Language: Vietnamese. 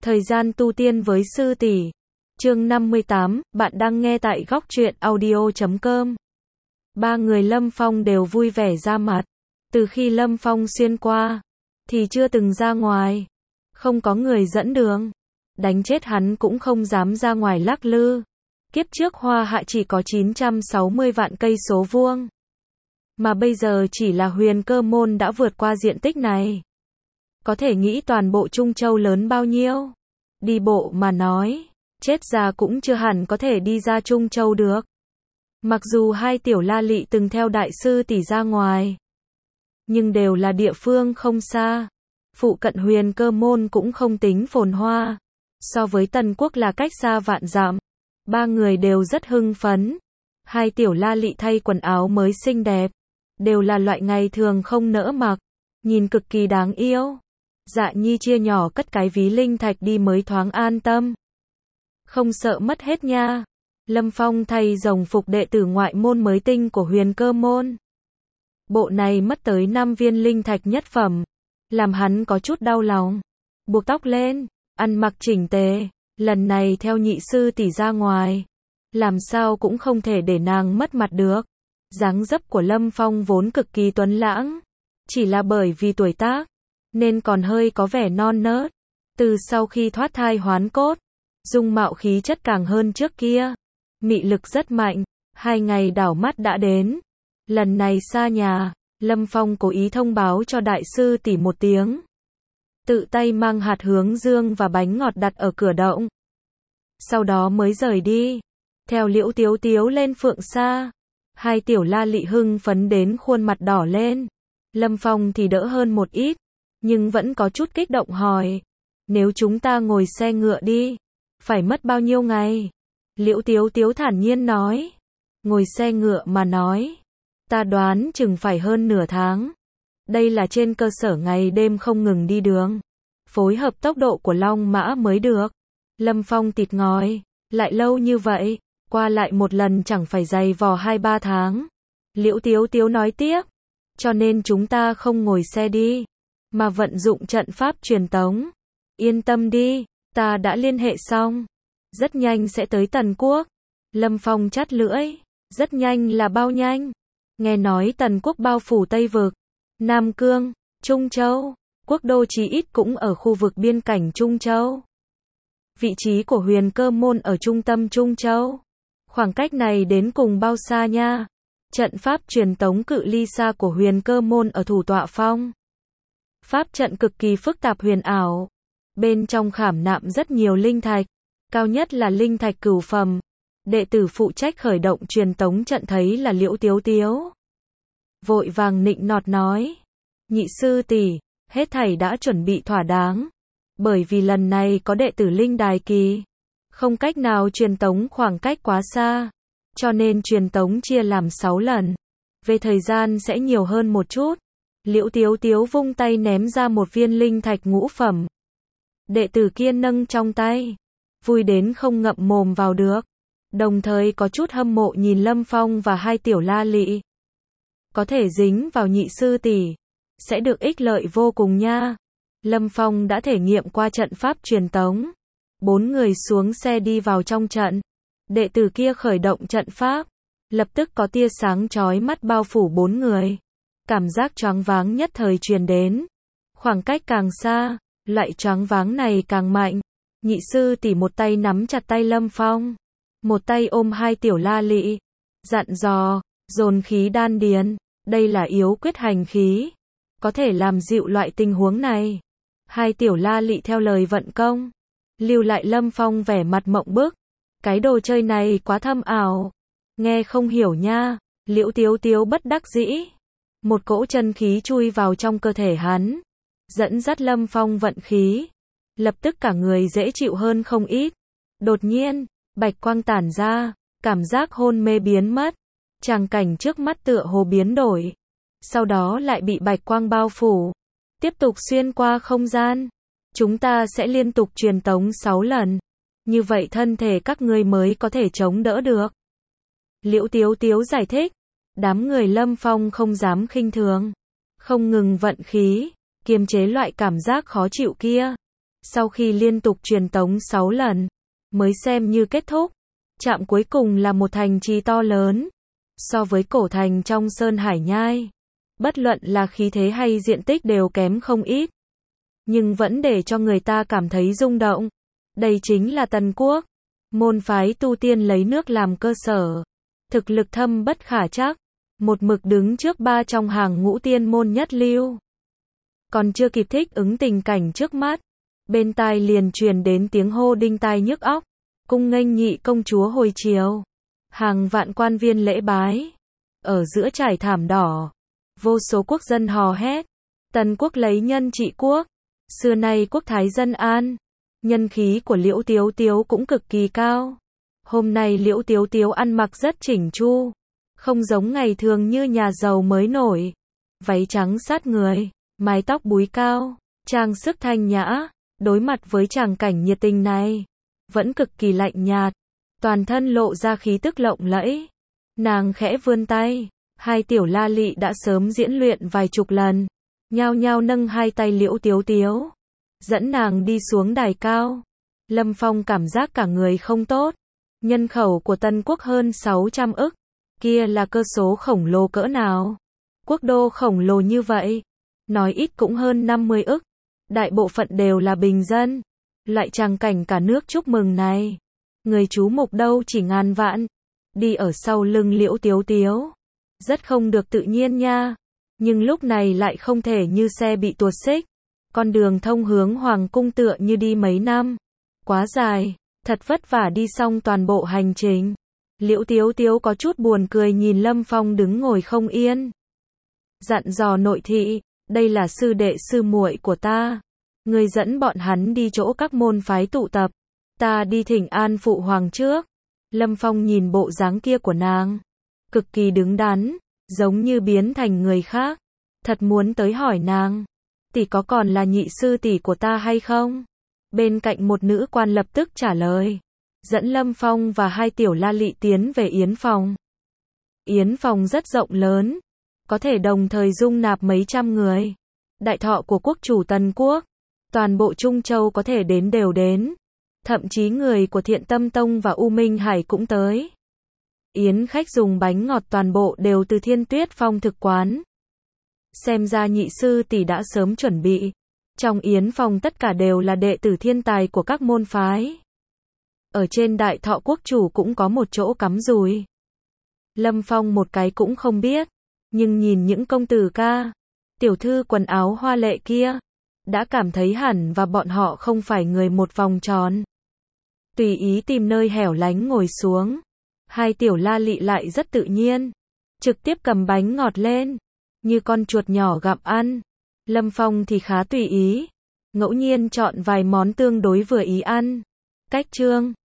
Thời gian tu tiên với sư tỷ. Chương 58, bạn đang nghe tại góc truyện audio.com. Ba người Lâm Phong đều vui vẻ ra mặt. Từ khi Lâm Phong xuyên qua, thì chưa từng ra ngoài. Không có người dẫn đường. Đánh chết hắn cũng không dám ra ngoài lắc lư. Kiếp trước Hoa Hạ chỉ có 960 vạn cây số vuông. Mà bây giờ chỉ là Huyền Cơ Môn đã vượt qua diện tích này. Có thể nghĩ toàn bộ Trung Châu lớn bao nhiêu. Đi bộ mà nói, chết già cũng chưa hẳn có thể đi ra Trung Châu được. Mặc dù hai tiểu la lị từng theo đại sư tỷ ra ngoài, nhưng đều là địa phương không xa. Phụ cận Huyền Cơ Môn cũng không tính phồn hoa. So với Tần Quốc là cách xa vạn dặm. Ba người đều rất hưng phấn. Hai tiểu la lị thay quần áo mới xinh đẹp. Đều là loại ngày thường không nỡ mặc. Nhìn cực kỳ đáng yêu. Dạ Nhi chia nhỏ cất cái ví linh thạch đi mới thoáng an tâm. Không sợ mất hết nha. Lâm Phong thay rồng phục đệ tử ngoại môn mới tinh của Huyền Cơ Môn. Bộ này mất tới 5 viên linh thạch nhất phẩm. Làm hắn có chút đau lòng. Buộc tóc lên, ăn mặc chỉnh tề. Lần này theo nhị sư tỷ ra ngoài. Làm sao cũng không thể để nàng mất mặt được. Dáng dấp của Lâm Phong vốn cực kỳ tuấn lãng. Chỉ là bởi vì tuổi tác, nên còn hơi có vẻ non nớt. Từ sau khi thoát thai hoán cốt, dung mạo khí chất càng hơn trước kia. Mị lực rất mạnh. 2 ngày đảo mắt đã đến. Lần này xa nhà, Lâm Phong cố ý thông báo cho đại sư tỷ một tiếng. Tự tay mang hạt hướng dương và bánh ngọt đặt ở cửa động. Sau đó mới rời đi. Theo Liễu Tiếu Tiếu lên Phượng Sa. Hai tiểu la lị hưng phấn đến khuôn mặt đỏ lên. Lâm Phong thì đỡ hơn một ít, nhưng vẫn có chút kích động hỏi. Nếu chúng ta ngồi xe ngựa đi, phải mất bao nhiêu ngày? Liễu Tiếu Tiếu thản nhiên nói. Ngồi xe ngựa mà nói, ta đoán chừng phải hơn nửa tháng. Đây là trên cơ sở ngày đêm không ngừng đi đường. Phối hợp tốc độ của Long Mã mới được. Lâm Phong thịt ngòi, lại lâu như vậy, qua lại một lần chẳng phải dày vò 2-3 tháng. Liễu Tiếu Tiếu nói tiếp. Cho nên chúng ta không ngồi xe đi, mà vận dụng trận pháp truyền tống. Yên tâm đi, ta đã liên hệ xong. Rất nhanh sẽ tới Tần Quốc. Lâm Phong chát lưỡi. Rất nhanh là bao nhanh? Nghe nói Tần Quốc bao phủ Tây Vực, Nam Cương, Trung Châu. Quốc đô chí ít cũng ở khu vực biên cảnh Trung Châu. Vị trí của Huyền Cơ Môn ở trung tâm Trung Châu. Khoảng cách này đến cùng bao xa nha? Trận pháp truyền tống cự ly xa của Huyền Cơ Môn ở Thủ Tọa Phong. Pháp trận cực kỳ phức tạp huyền ảo. Bên trong khảm nạm rất nhiều linh thạch. Cao nhất là linh thạch cửu phẩm. Đệ tử phụ trách khởi động truyền tống trận thấy là Liễu Tiếu Tiếu. Vội vàng nịnh nọt nói. Nhị sư tỷ, hết thảy đã chuẩn bị thỏa đáng. Bởi vì lần này có đệ tử linh đài kỳ. Không cách nào truyền tống khoảng cách quá xa. Cho nên truyền tống chia làm 6 lần. Về thời gian sẽ nhiều hơn một chút. Liễu Tiếu Tiếu vung tay ném ra một viên linh thạch ngũ phẩm. Đệ tử kia nâng trong tay. Vui đến không ngậm mồm vào được. Đồng thời có chút hâm mộ nhìn Lâm Phong và hai tiểu la lị. Có thể dính vào nhị sư tỷ, sẽ được ích lợi vô cùng nha. Lâm Phong đã thể nghiệm qua trận pháp truyền tống. 4 người xuống xe đi vào trong trận. Đệ tử kia khởi động trận pháp. Lập tức có tia sáng chói mắt bao phủ 4 người. Cảm giác choáng váng nhất thời truyền đến. Khoảng cách càng xa, loại choáng váng này càng mạnh. Nhị sư tỷ một tay nắm chặt tay Lâm Phong. Một tay ôm hai tiểu la lị. Dặn dò, dồn khí đan điền. Đây là yếu quyết hành khí. Có thể làm dịu loại tình huống này. Hai tiểu la lị theo lời vận công. Lưu lại Lâm Phong vẻ mặt mộng bức. Cái đồ chơi này quá thâm ảo. Nghe không hiểu nha. Liễu Tiếu Tiếu bất đắc dĩ. Một cỗ chân khí chui vào trong cơ thể hắn. Dẫn dắt Lâm Phong vận khí. Lập tức cả người dễ chịu hơn không ít. Đột nhiên, bạch quang tản ra. Cảm giác hôn mê biến mất. Tràng cảnh trước mắt tựa hồ biến đổi. Sau đó lại bị bạch quang bao phủ. Tiếp tục xuyên qua không gian. Chúng ta sẽ liên tục truyền tống 6 lần. Như vậy thân thể các ngươi mới có thể chống đỡ được. Liễu Tiếu Tiếu giải thích. Đám người Lâm Phong không dám khinh thường. Không ngừng vận khí, kiềm chế loại cảm giác khó chịu kia. Sau khi liên tục truyền tống 6 lần, mới xem như kết thúc. Trạm cuối cùng là một thành trì to lớn. So với cổ thành trong Sơn Hải Nhai, bất luận là khí thế hay diện tích đều kém không ít. Nhưng vẫn để cho người ta cảm thấy rung động. Đây chính là Tần Quốc. Môn phái tu tiên lấy nước làm cơ sở. Thực lực thâm bất khả trắc. Một mực đứng trước 3 trong hàng ngũ tiên môn nhất lưu. Còn chưa kịp thích ứng tình cảnh trước mắt, bên tai liền truyền đến tiếng hô đinh tai nhức óc. Cung nghênh nhị công chúa hồi chiều. Hàng vạn quan viên lễ bái. Ở giữa trải thảm đỏ, vô số quốc dân hò hét. Tần Quốc lấy nhân trị quốc. Xưa nay quốc thái dân an. Nhân khí của Liễu Tiếu Tiếu cũng cực kỳ cao. Hôm nay Liễu Tiếu Tiếu ăn mặc rất chỉnh chu, không giống ngày thường như nhà giàu mới nổi. Váy trắng sát người, mái tóc búi cao, trang sức thanh nhã. Đối mặt với tràng cảnh nhiệt tình này, vẫn cực kỳ lạnh nhạt. Toàn thân lộ ra khí tức lộng lẫy. Nàng khẽ vươn tay, hai tiểu la lị đã sớm diễn luyện vài chục lần, nhao nhao nâng hai tay Liễu Tiếu Tiếu, dẫn nàng đi xuống đài cao. Lâm Phong cảm giác cả người không tốt. Nhân khẩu của Tân Quốc hơn 600 ức, kia là cơ số khổng lồ cỡ nào? Quốc đô khổng lồ như vậy, nói ít cũng hơn 50 ức, đại bộ phận đều là bình dân. Loại tràng cảnh cả nước chúc mừng này, người chú mục đâu chỉ ngàn vạn. Đi ở sau lưng Liễu Tiếu Tiếu, rất không được tự nhiên nha. Nhưng lúc này lại không thể như xe bị tuột xích. Con đường thông hướng hoàng cung tựa như đi mấy năm, quá dài, thật vất vả đi xong toàn bộ hành trình. Liễu Tiếu Tiếu có chút buồn cười nhìn Lâm Phong đứng ngồi không yên. Dặn dò nội thị, đây là sư đệ sư muội của ta, ngươi dẫn bọn hắn đi chỗ các môn phái tụ tập, ta đi thỉnh an phụ hoàng trước. Lâm Phong nhìn bộ dáng kia của nàng, cực kỳ đứng đắn, giống như biến thành người khác. Thật muốn tới hỏi nàng, tỷ có còn là nhị sư tỷ của ta hay không? Bên cạnh một nữ quan lập tức trả lời, dẫn Lâm Phong và hai tiểu la lị tiến về yến phòng. Yến phòng rất rộng lớn, có thể đồng thời dung nạp mấy trăm người. Đại thọ của quốc chủ Tần Quốc, toàn bộ Trung Châu có thể đến đều đến. Thậm chí người của Thiện Tâm Tông và U Minh Hải cũng tới. Yến khách dùng bánh ngọt toàn bộ đều từ Thiên Tuyết Phong thực quán. Xem ra nhị sư tỷ đã sớm chuẩn bị. Trong yến phòng tất cả đều là đệ tử thiên tài của các môn phái. Ở trên đại thọ quốc chủ cũng có một chỗ cắm dùi. Lâm Phong một cái cũng không biết. Nhưng nhìn những công tử ca, tiểu thư quần áo hoa lệ kia, đã cảm thấy hẳn và bọn họ không phải người một vòng tròn. Tùy ý tìm nơi hẻo lánh ngồi xuống. Hai tiểu la lị lại rất tự nhiên, trực tiếp cầm bánh ngọt lên, như con chuột nhỏ gặm ăn. Lâm Phong thì khá tùy ý, ngẫu nhiên chọn vài món tương đối vừa ý ăn. Cách chương